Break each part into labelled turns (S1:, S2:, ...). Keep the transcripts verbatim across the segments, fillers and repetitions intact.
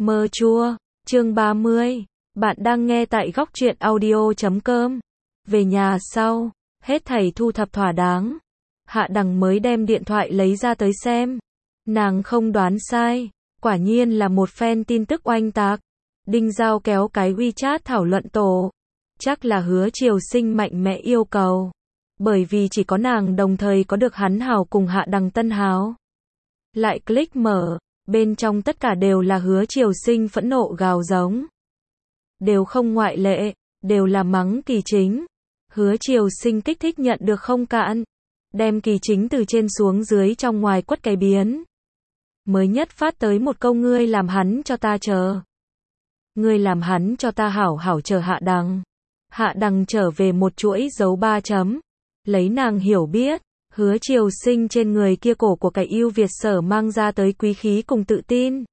S1: Mơ chua, chương ba mươi. Bạn đang nghe tại góc truyện audio chấm com. Về nhà sau, hết thảy thu thập thỏa đáng. Hạ Đằng mới đem điện thoại lấy ra tới xem. Nàng không đoán sai, quả nhiên là một fan tin tức oanh tạc. Đinh Giao kéo cái WeChat thảo luận tổ. Chắc là Hứa Triều Sinh mạnh mẽ yêu cầu. Bởi vì chỉ có nàng đồng thời có được hắn hào cùng Hạ Đằng tân hào. Lại click mở, bên trong tất cả đều là Hứa Triều Sinh phẫn nộ gào giống. Đều không ngoại lệ, đều là mắng Kỳ Chính. Hứa Triều Sinh kích thích nhận được không cạn. Đem Kỳ Chính từ trên xuống dưới trong ngoài quất cái biến. Mới nhất phát tới một câu ngươi làm hắn cho ta chờ. Ngươi làm hắn cho ta hảo hảo chờ Hạ Đằng. Hạ Đằng trở về một chuỗi dấu ba chấm. Lấy nàng hiểu biết, Hứa Triều Sinh trên người kia cổ của cái yêu Việt sở mang ra tới quý khí cùng tự tin.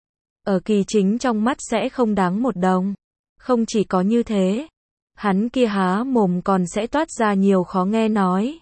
S1: Ở Kỳ Chính trong mắt sẽ không đáng một đồng. Không chỉ có như thế, hắn kia há mồm còn sẽ toát ra nhiều khó nghe nói.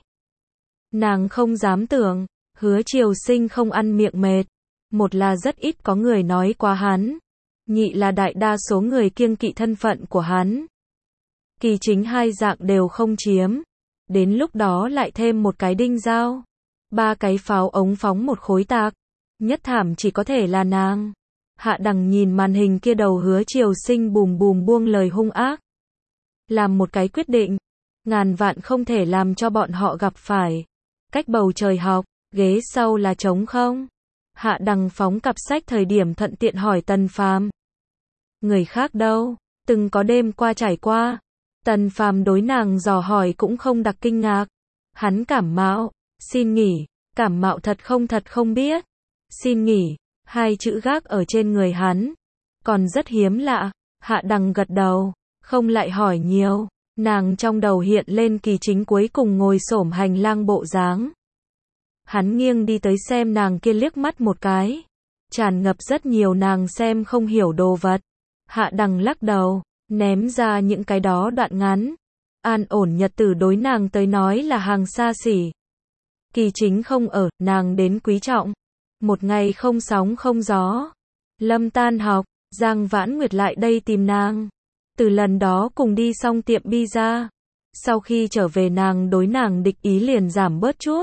S1: Nàng không dám tưởng, Hứa Triều Sinh không ăn miệng mệt. Một là rất ít có người nói qua hắn. Nhị là đại đa số người kiêng kỵ thân phận của hắn. Kỳ Chính hai dạng đều không chiếm. Đến lúc đó lại thêm một cái Đinh Giao. Ba cái pháo ống phóng một khối tạc. Nhất thảm chỉ có thể là nàng. Hạ Đằng nhìn màn hình kia đầu Hứa Triều Sinh bùm bùm buông lời hung ác. Làm một cái quyết định. Ngàn vạn không thể làm cho bọn họ gặp phải. Cách bầu trời học, ghế sau là trống không. Hạ Đằng phóng cặp sách thời điểm thuận tiện hỏi Tần Phàm. Người khác đâu, từng có đêm qua trải qua. Tần Phàm đối nàng dò hỏi cũng không đặc kinh ngạc. Hắn cảm mạo, xin nghỉ, cảm mạo thật không thật không biết. Xin nghỉ, hai chữ gác ở trên người hắn. Còn rất hiếm lạ, Hạ Đằng gật đầu, không lại hỏi nhiều. Nàng trong đầu hiện lên Kỳ Chính cuối cùng ngồi xổm hành lang bộ dáng. Hắn nghiêng đi tới xem nàng kia liếc mắt một cái. Tràn ngập rất nhiều nàng xem không hiểu đồ vật. Hạ Đằng lắc đầu, ném ra những cái đó đoạn ngắn. An ổn nhật tử đối nàng tới nói là hàng xa xỉ. Kỳ Chính không ở, nàng đến quý trọng. Một ngày không sóng không gió. Lâm tan học, Giang Vãn Nguyệt lại đây tìm nàng. Từ lần đó cùng đi xong tiệm pizza. Sau khi trở về nàng đối nàng địch ý liền giảm bớt chút.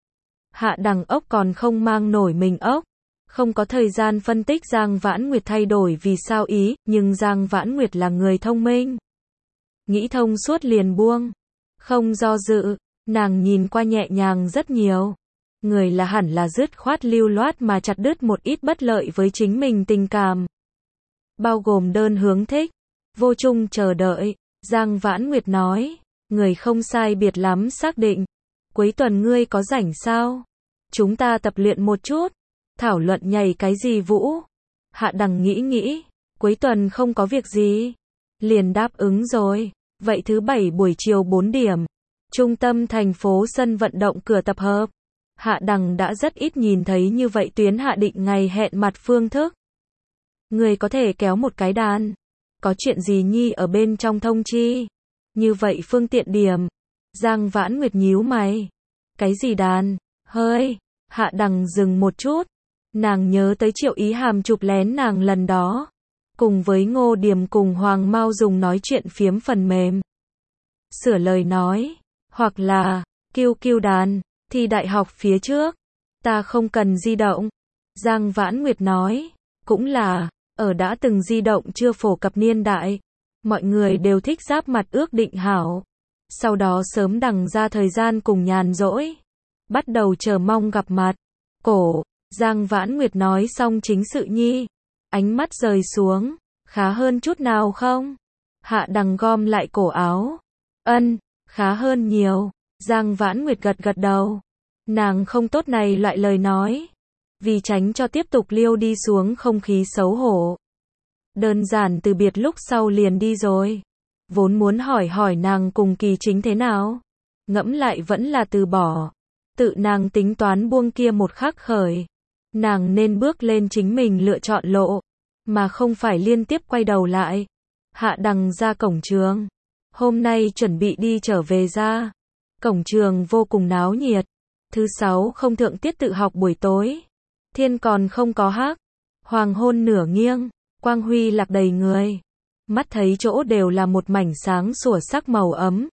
S1: Hạ Đằng ốc còn không mang nổi mình ốc. Không có thời gian phân tích Giang Vãn Nguyệt thay đổi vì sao ý, nhưng Giang Vãn Nguyệt là người thông minh. Nghĩ thông suốt liền buông. Không do dự, nàng nhìn qua nhẹ nhàng rất nhiều. Người là hẳn là dứt khoát lưu loát mà chặt đứt một ít bất lợi với chính mình tình cảm. Bao gồm đơn hướng thích, vô chung chờ đợi. Giang Vãn Nguyệt nói, người không sai biệt lắm xác định. Cuối tuần ngươi có rảnh sao? Chúng ta tập luyện một chút. Thảo luận nhảy cái gì vũ? Hạ Đằng nghĩ nghĩ, cuối tuần không có việc gì. Liền đáp ứng rồi. Vậy thứ bảy buổi chiều bốn điểm. Trung tâm thành phố sân vận động cửa tập hợp. Hạ Đằng đã rất ít nhìn thấy như vậy tuyến hạ định ngày hẹn mặt phương thức. Người có thể kéo một cái đàn. Có chuyện gì nhi ở bên trong thông chi. Như vậy phương tiện điểm. Giang Vãn Nguyệt nhíu mày. Cái gì đàn? Hơi. Hạ Đằng dừng một chút. Nàng nhớ tới Triệu Ý Hàm chụp lén nàng lần đó. Cùng với Ngô Điềm cùng Hoàng Mao dùng nói chuyện phiếm phần mềm. Sửa lời nói. Hoặc là, kiu kiu đàn, thi đại học phía trước. Ta không cần di động. Giang Vãn Nguyệt nói. Cũng là, ở đã từng di động chưa phổ cập niên đại. Mọi người đều thích giáp mặt ước định hảo. Sau đó sớm đằng ra thời gian cùng nhàn rỗi. Bắt đầu chờ mong gặp mặt. Cổ, Giang Vãn Nguyệt nói xong chính sự nhi. Ánh mắt rời xuống. Khá hơn chút nào không? Hạ Đằng gom lại cổ áo. Ân, khá hơn nhiều. Giang Vãn Nguyệt gật gật đầu. Nàng không tốt này loại lời nói. Vì tránh cho tiếp tục liêu đi xuống không khí xấu hổ. Đơn giản từ biệt lúc sau liền đi rồi. Vốn muốn hỏi hỏi nàng cùng Kỳ Chính thế nào. Ngẫm lại vẫn là từ bỏ. Tự nàng tính toán buông kia một khắc khởi. Nàng nên bước lên chính mình lựa chọn lộ. Mà không phải liên tiếp quay đầu lại. Hạ Đằng ra cổng trường. Hôm nay chuẩn bị đi trở về ra. Cổng trường vô cùng náo nhiệt. Thứ sáu không thượng tiết tự học buổi tối. Thiên còn không có hắc. Hoàng hôn nửa nghiêng. quang huy lạc đầy người. Mắt thấy chỗ đều là một mảnh sáng sủa sắc màu ấm.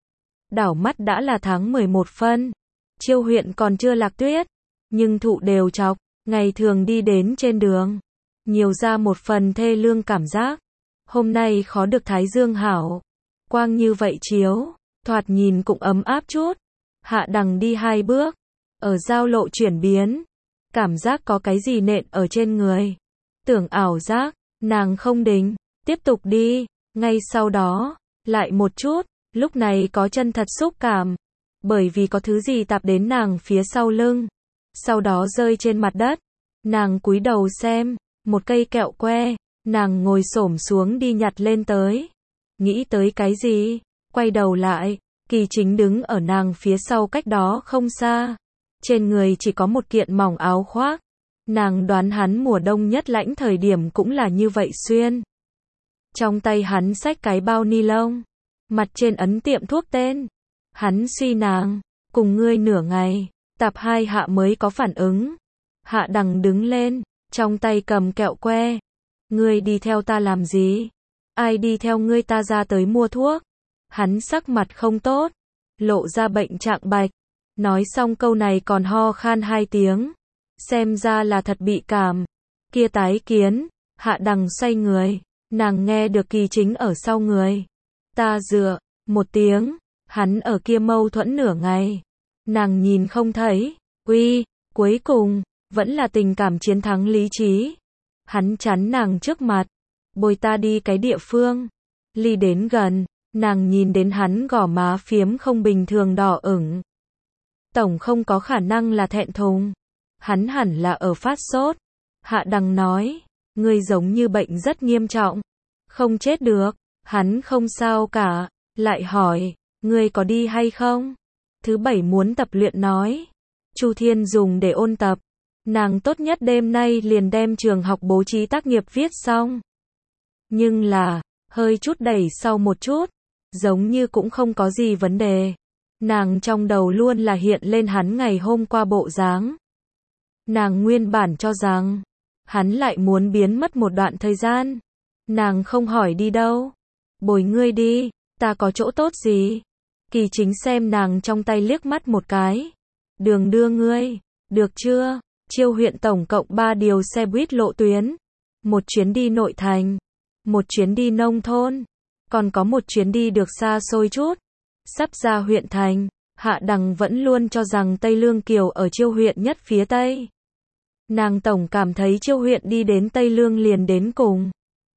S1: Đảo mắt đã là tháng mười một phân. Chiêu huyện còn chưa lạc tuyết, nhưng thụ đều chọc, ngày thường đi đến trên đường. Nhiều ra một phần thê lương cảm giác. Hôm nay khó được thái dương hảo. Quang như vậy chiếu, thoạt nhìn cũng ấm áp chút. Hạ đằng đi hai bước. Ở giao lộ chuyển biến. Cảm giác có cái gì nện ở trên người. Tưởng ảo giác, nàng không định. Tiếp tục đi. Ngay sau đó, lại một chút. Lúc này có chân thật xúc cảm. Bởi vì có thứ gì tạp đến nàng phía sau lưng. Sau đó rơi trên mặt đất. Nàng cúi đầu xem. Một cây kẹo que. Nàng ngồi xổm xuống đi nhặt lên tới. Nghĩ tới cái gì? Quay đầu lại. Kỳ Chính đứng ở nàng phía sau cách đó không xa. Trên người chỉ có một kiện mỏng áo khoác. Nàng đoán hắn mùa đông nhất lãnh thời điểm cũng là như vậy xuyên. Trong tay hắn xách cái bao ni lông. Mặt trên ấn tiệm thuốc tên. Hắn suy nàng. Cùng ngươi nửa ngày. Tạp hai hạ mới có phản ứng. Hạ đằng đứng lên. Trong tay cầm kẹo que. Ngươi đi theo ta làm gì? Ai đi theo ngươi ta ra tới mua thuốc? Hắn sắc mặt không tốt. Lộ ra bệnh trạng bạch. Nói xong câu này còn ho khan hai tiếng. Xem ra là thật bị cảm. Kia tái kiến. Hạ đằng xoay người. Nàng nghe được Kỳ Chính ở sau người. Ta dựa. Một tiếng. Hắn ở kia mâu thuẫn nửa ngày. Nàng nhìn không thấy. Uy. Cuối cùng. Vẫn là tình cảm chiến thắng lý trí. Hắn chắn nàng trước mặt. Bồi ta đi cái địa phương. Ly đến gần. Nàng nhìn đến hắn gò má phiếm không bình thường đỏ ửng. Tổng không có khả năng là thẹn thùng. Hắn hẳn là ở phát sốt. Hạ đằng nói. Ngươi giống như bệnh rất nghiêm trọng. Không chết được. Hắn không sao cả. Lại hỏi. Ngươi có đi hay không? Thứ bảy muốn tập luyện nói. Chu Thiên dùng để ôn tập. Nàng tốt nhất đêm nay liền đem trường học bố trí tác nghiệp viết xong. Nhưng là, hơi chút đẩy sau một chút. Giống như cũng không có gì vấn đề. Nàng trong đầu luôn là hiện lên hắn ngày hôm qua bộ dáng. Nàng nguyên bản cho rằng, hắn lại muốn biến mất một đoạn thời gian. Nàng không hỏi đi đâu. Bồi ngươi đi, ta có chỗ tốt gì? Kỳ Chính xem nàng trong tay liếc mắt một cái. Đường đưa ngươi, được chưa? Chiêu huyện tổng cộng ba điều xe buýt lộ tuyến. Một chuyến đi nội thành. Một chuyến đi nông thôn. Còn có một chuyến đi được xa xôi chút. Sắp ra huyện thành. Hạ đằng vẫn luôn cho rằng Tây Lương Kiều ở Chiêu huyện nhất phía Tây. Nàng tổng cảm thấy Chiêu huyện đi đến Tây Lương liền đến cùng.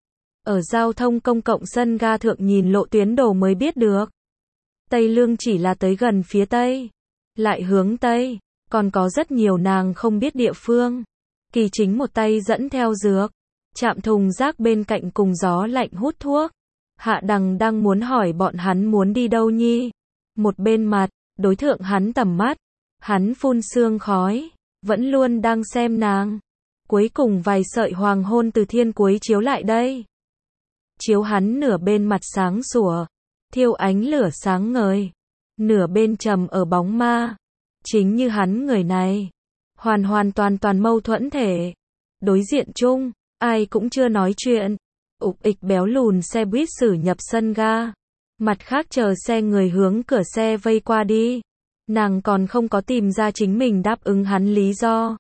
S1: Ở giao thông công cộng sân ga thượng nhìn lộ tuyến đồ mới biết được. Tây Lương chỉ là tới gần phía Tây. Lại hướng Tây. Còn có rất nhiều nàng không biết địa phương. Kỳ Chính một tay dẫn theo dược. Chạm thùng rác bên cạnh cùng gió lạnh hút thuốc. Hạ đằng đang muốn hỏi bọn hắn muốn đi đâu nhi. Một bên mặt, đối thượng hắn tầm mắt. Hắn phun sương khói. Vẫn luôn đang xem nàng. Cuối cùng vài sợi hoàng hôn từ thiên cuối chiếu lại đây. Chiếu hắn nửa bên mặt sáng sủa. Thiêu ánh lửa sáng ngời. Nửa bên trầm ở bóng ma. Chính như hắn người này. Hoàn hoàn toàn toàn mâu thuẫn thể. Đối diện chung, ai cũng chưa nói chuyện. Ục ịch béo lùn xe buýt xử nhập sân ga. Mặt khác chờ xe người hướng cửa xe vây qua đi. Nàng còn không có tìm ra chính mình đáp ứng hắn lý do.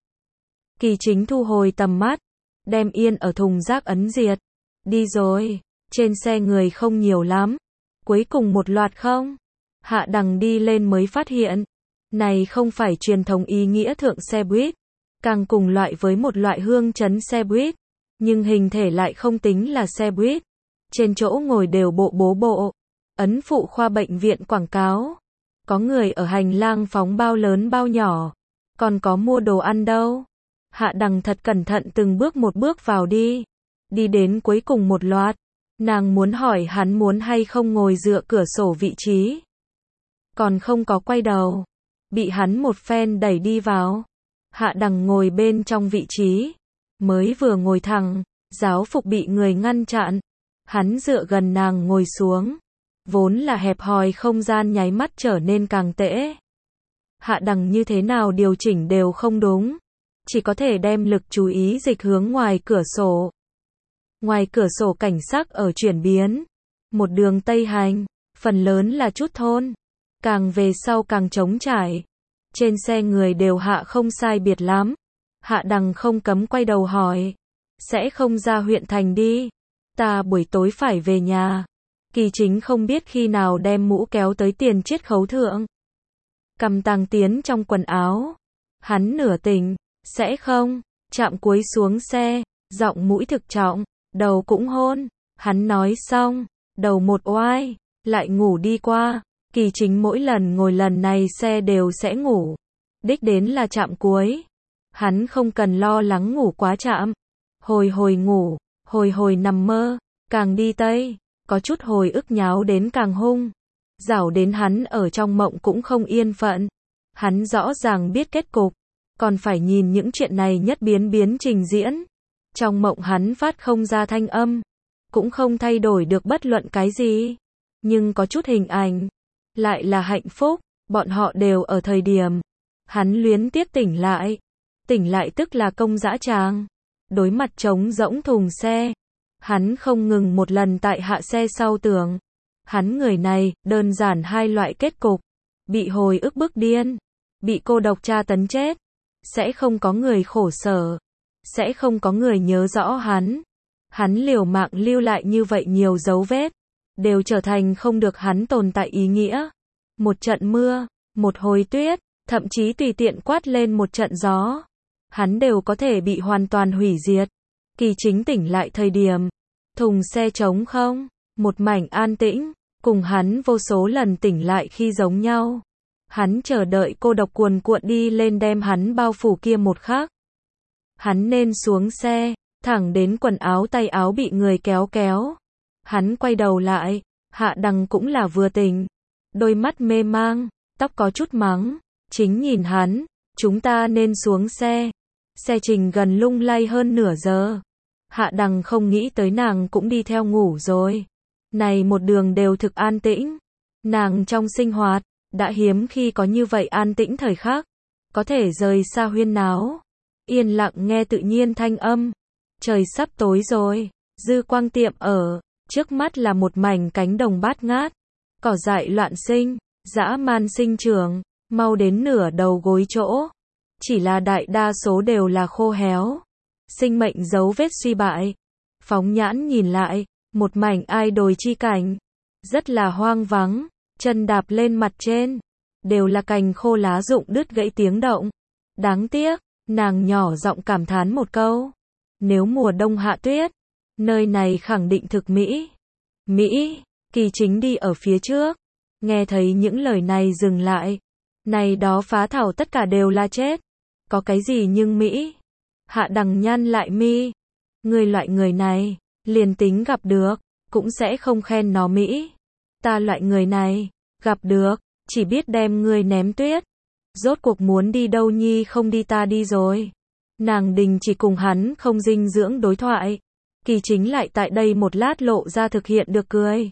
S1: Kỳ Chính thu hồi tầm mắt. Đem yên ở thùng rác ấn diệt. Đi rồi. Trên xe người không nhiều lắm. Cuối cùng một loạt không. Hạ đằng đi lên mới phát hiện. Này không phải truyền thống ý nghĩa thượng xe buýt. Càng cùng loại với một loại hương chấn xe buýt. Nhưng hình thể lại không tính là xe buýt. Trên chỗ ngồi đều bộ bố bộ. Ấn phụ khoa bệnh viện quảng cáo. Có người ở hành lang phóng bao lớn bao nhỏ. Còn có mua đồ ăn đâu. Hạ đằng thật cẩn thận từng bước một bước vào đi. Đi đến cuối cùng một loạt. Nàng muốn hỏi hắn muốn hay không ngồi dựa cửa sổ vị trí. Còn không có quay đầu. Bị hắn một phen đẩy đi vào. Hạ đằng ngồi bên trong vị trí. Mới vừa ngồi thẳng. Giáo phục bị người ngăn chặn. Hắn dựa gần nàng ngồi xuống. Vốn là hẹp hòi không gian nháy mắt trở nên càng tễ. Hạ đằng như thế nào điều chỉnh đều không đúng. Chỉ có thể đem lực chú ý dịch hướng ngoài cửa sổ. Ngoài cửa sổ cảnh sắc ở chuyển biến. Một đường Tây Hành, phần lớn là chút thôn. Càng về sau càng trống trải. Trên xe người đều hạ không sai biệt lắm. Hạ Đằng không cấm quay đầu hỏi. Sẽ không ra huyện thành đi. Ta buổi tối phải về nhà. Kỳ Chính không biết khi nào đem mũ kéo tới tiền chiết khấu thượng. Cầm tàng tiến trong quần áo. Hắn nửa tỉnh. Sẽ không. Chạm cuối xuống xe. Giọng mũi thực trọng. Đầu cũng hôn. Hắn nói xong. Đầu một oai. Lại ngủ đi qua. Kỳ Chính mỗi lần ngồi lần này xe đều sẽ ngủ. Đích đến là trạm cuối. Hắn không cần lo lắng ngủ quá chạm. Hồi hồi ngủ. Hồi hồi nằm mơ. Càng đi Tây. Có chút hồi ức nháo đến càng hung. Rảo đến hắn ở trong mộng cũng không yên phận. Hắn rõ ràng biết kết cục. Còn phải nhìn những chuyện này nhất biến biến trình diễn. Trong mộng hắn phát không ra thanh âm. Cũng không thay đổi được bất luận cái gì. Nhưng có chút hình ảnh. Lại là hạnh phúc. Bọn họ đều ở thời điểm. Hắn luyến tiếc tỉnh lại. Tỉnh lại tức là công dã tràng. Đối mặt trống rỗng thùng xe. Hắn không ngừng một lần tại hạ xe sau tường. Hắn người này, đơn giản hai loại kết cục. Bị hồi ức bức điên. Bị cô độc tra tấn chết. Sẽ không có người khổ sở. Sẽ không có người nhớ rõ hắn. Hắn liều mạng lưu lại như vậy nhiều dấu vết. Đều trở thành không được hắn tồn tại ý nghĩa. Một trận mưa, một hồi tuyết, thậm chí tùy tiện quát lên một trận gió. Hắn đều có thể bị hoàn toàn hủy diệt. Kỳ Chính tỉnh lại thời điểm. Thùng xe trống không. Một mảnh an tĩnh. Cùng hắn vô số lần tỉnh lại khi giống nhau. Hắn chờ đợi cô độc cuồn cuộn đi lên đem hắn bao phủ kia một khắc. Hắn nên xuống xe. Thẳng đến quần áo tay áo bị người kéo kéo. Hắn quay đầu lại. Hạ Đằng cũng là vừa tỉnh. Đôi mắt mê mang. Tóc có chút mắng. Chính nhìn hắn. Chúng ta nên xuống xe. Xe trình gần lung lay hơn nửa giờ. Hạ Đằng không nghĩ tới nàng cũng đi theo ngủ rồi. Này một đường đều thực an tĩnh. Nàng trong sinh hoạt. Đã hiếm khi có như vậy an tĩnh thời khắc. Có thể rời xa huyên náo. Yên lặng nghe tự nhiên thanh âm. Trời sắp tối rồi. Dư quang tiệm ở. Trước mắt là một mảnh cánh đồng bát ngát. Cỏ dại loạn sinh. Dã man sinh trưởng. Mau đến nửa đầu gối chỗ. Chỉ là đại đa số đều là khô héo. Sinh mệnh dấu vết suy bại. Phóng nhãn nhìn lại. Một mảnh ai đồi chi cảnh. Rất là hoang vắng. Chân đạp lên mặt trên. Đều là cành khô lá rụng đứt gãy tiếng động. Đáng tiếc. Nàng nhỏ giọng cảm thán một câu. Nếu mùa đông hạ tuyết. Nơi này khẳng định thực Mỹ. Mỹ. Kỳ Chính đi ở phía trước. Nghe thấy những lời này dừng lại. Này đó phá thảo tất cả đều là chết. Có cái gì nhưng Mỹ. Hạ Đằng nhăn lại mi. Người loại người này. Liền tính gặp được. Cũng sẽ không khen nó Mỹ. Ta loại người này. Gặp được. Chỉ biết đem người ném tuyết. Rốt cuộc muốn đi đâu nhi không đi ta đi rồi. Nàng đình chỉ cùng hắn không dinh dưỡng đối thoại. Kỳ Chính lại tại đây một lát lộ ra thực hiện được cười.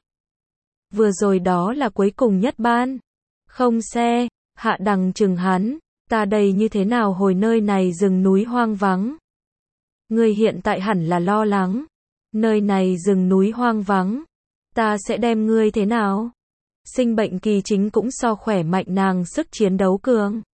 S1: Vừa rồi đó là cuối cùng nhất ban. Không xe. Hạ Đằng chừng hắn. Ta đây như thế nào hồi nơi này rừng núi hoang vắng. Người hiện tại hẳn là lo lắng. Nơi này rừng núi hoang vắng. Ta sẽ đem ngươi thế nào? Sinh bệnh Kỳ Chính cũng so khỏe mạnh nàng sức chiến đấu cường.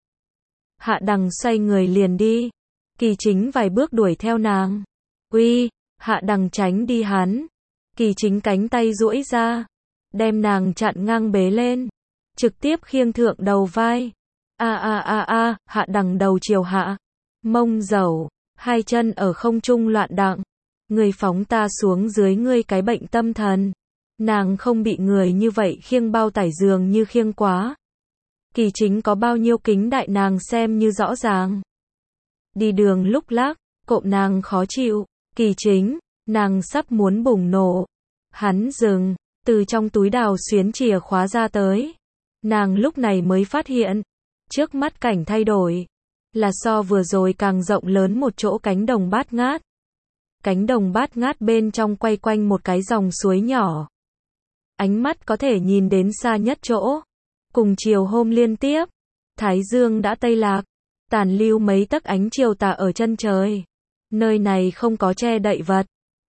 S1: Hạ Đằng xoay người liền đi. Kỳ Chính vài bước đuổi theo nàng. Uy, Hạ Đằng tránh đi hắn. Kỳ Chính cánh tay duỗi ra. Đem nàng chặn ngang bế lên. Trực tiếp khiêng thượng đầu vai. A a a a, Hạ Đằng đầu chiều hạ. Mông dầu, hai chân ở không trung loạn đặng. Người phóng ta xuống dưới ngươi cái bệnh tâm thần. Nàng không bị người như vậy khiêng bao tải giường như khiêng quá. Kỳ Chính có bao nhiêu kính đại nàng xem như rõ ràng. Đi đường lúc lác, cộm nàng khó chịu. Kỳ Chính, nàng sắp muốn bùng nổ. Hắn dừng, từ trong túi đào xuyến chìa khóa ra tới. Nàng lúc này mới phát hiện. Trước mắt cảnh thay đổi. Là so vừa rồi càng rộng lớn một chỗ cánh đồng bát ngát. Cánh đồng bát ngát bên trong quay quanh một cái dòng suối nhỏ. Ánh mắt có thể nhìn đến xa nhất chỗ. Cùng chiều hôm liên tiếp. Thái dương đã tây lạc. Tàn lưu mấy tấc ánh chiều tà ở chân trời. Nơi này không có che đậy vật.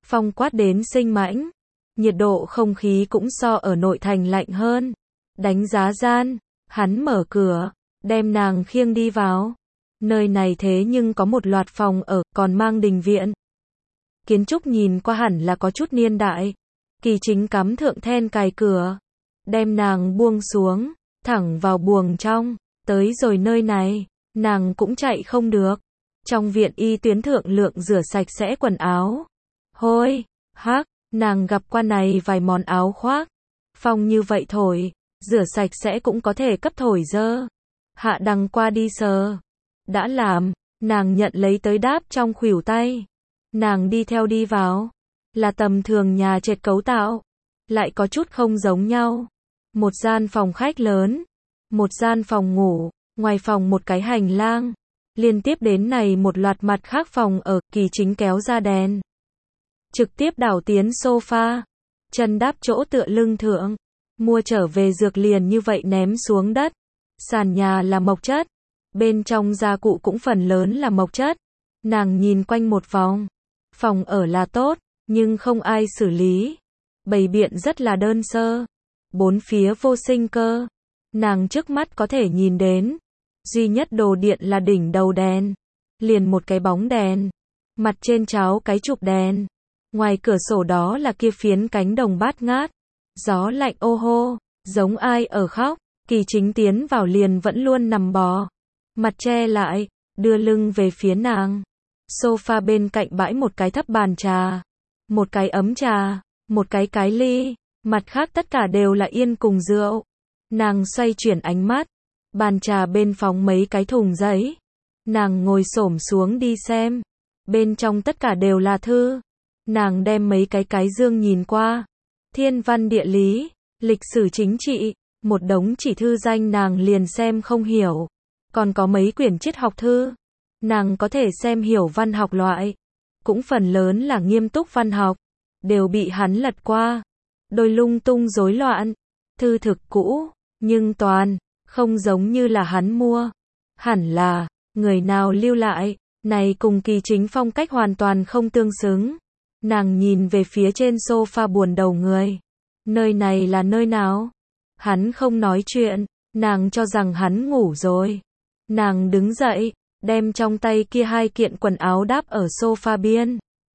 S1: Phong quát đến sinh mãnh. Nhiệt độ không khí cũng so ở nội thành lạnh hơn. Đánh giá gian, hắn mở cửa, đem nàng khiêng đi vào. Nơi này thế nhưng có một loạt phòng ở, còn mang đình viện. Kiến trúc nhìn qua hẳn là có chút niên đại. Kỳ Chính cắm thượng then cài cửa, đem nàng buông xuống, thẳng vào buồng trong. Tới rồi nơi này, nàng cũng chạy không được. Trong viện y tuyến thượng lượng rửa sạch sẽ quần áo. Hôi, hắc, nàng gặp qua này vài món áo khoác. Phong như vậy thổi, rửa sạch sẽ cũng có thể cấp thổi dơ. Hạ đằng qua đi sờ. Đã làm, nàng nhận lấy tới đáp trong khuỷu tay. Nàng đi theo đi vào. Là tầm thường nhà trệt cấu tạo. Lại có chút không giống nhau. Một gian phòng khách lớn. Một gian phòng ngủ. Ngoài phòng một cái hành lang. Liên tiếp đến này một loạt mặt khác phòng ở. Kỳ Chính kéo ra đèn. Trực tiếp đảo tiến sofa. Chân đáp chỗ tựa lưng thượng. Mua trở về dược liền như vậy ném xuống đất. Sàn nhà là mộc chất. Bên trong gia cụ cũng phần lớn là mộc chất. Nàng nhìn quanh một vòng. Phòng ở là tốt, nhưng không ai xử lý. Bày biện rất là đơn sơ. Bốn phía vô sinh cơ. Nàng trước mắt có thể nhìn đến. Duy nhất đồ điện là đỉnh đầu đèn. Liền một cái bóng đèn. Mặt trên cháo cái chụp đèn. Ngoài cửa sổ đó là kia phiến cánh đồng bát ngát. Gió lạnh ô hô, giống ai ở khóc. Kỳ Chính tiến vào liền vẫn luôn nằm bò. Mặt che lại, đưa lưng về phía nàng. Sofa bên cạnh bãi một cái thấp bàn trà. Một cái ấm trà. Một cái cái ly. Mặt khác tất cả đều là yên cùng rượu. Nàng xoay chuyển ánh mắt. Bàn trà bên phóng mấy cái thùng giấy. Nàng ngồi xổm xuống đi xem. Bên trong tất cả đều là thư. Nàng đem mấy cái cái dương nhìn qua. Thiên văn địa lý, lịch sử chính trị, một đống chỉ thư danh nàng liền xem không hiểu. Còn có mấy quyển triết học thư. Nàng có thể xem hiểu văn học loại. Cũng phần lớn là nghiêm túc văn học. Đều bị hắn lật qua. Đôi lung tung rối loạn. Thư thực cũ, nhưng toàn, không giống như là hắn mua. Hẳn là, người nào lưu lại, này cùng Kỳ Chính phong cách hoàn toàn không tương xứng. Nàng nhìn về phía trên sofa buồn đầu người. Nơi này là nơi nào? Hắn không nói chuyện, nàng cho rằng hắn ngủ rồi. Nàng đứng dậy, đem trong tay kia hai kiện quần áo đáp ở sofa biên.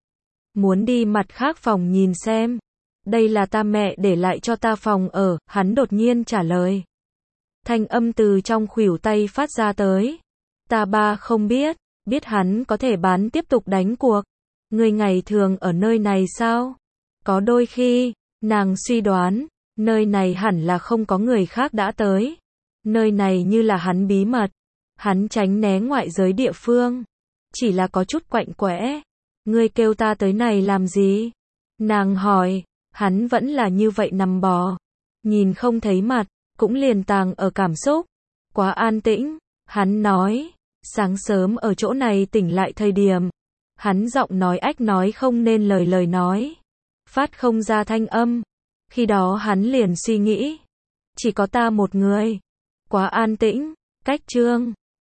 S1: Muốn đi mặt khác phòng nhìn xem. Đây là ta mẹ để lại cho ta phòng ở, hắn đột nhiên trả lời. Thanh âm từ trong khuỷu tay phát ra tới. Ta ba không biết, biết hắn có thể bán tiếp tục đánh cuộc. Người ngày thường ở nơi này sao? Có đôi khi, nàng suy đoán, nơi này hẳn là không có người khác đã tới. Nơi này như là hắn bí mật. Hắn tránh né ngoại giới địa phương. Chỉ là có chút quạnh quẽ. Ngươi kêu ta tới này làm gì? Nàng hỏi, hắn vẫn là như vậy nằm bò. Nhìn không thấy mặt, cũng liền tàng ở cảm xúc. Quá an tĩnh, hắn nói, sáng sớm ở chỗ này tỉnh lại thời điểm. Hắn giọng nói ách nói không nên lời lời nói. Phát không ra thanh âm. Khi đó hắn liền suy nghĩ. Chỉ có ta một người. Quá an tĩnh, cách chương.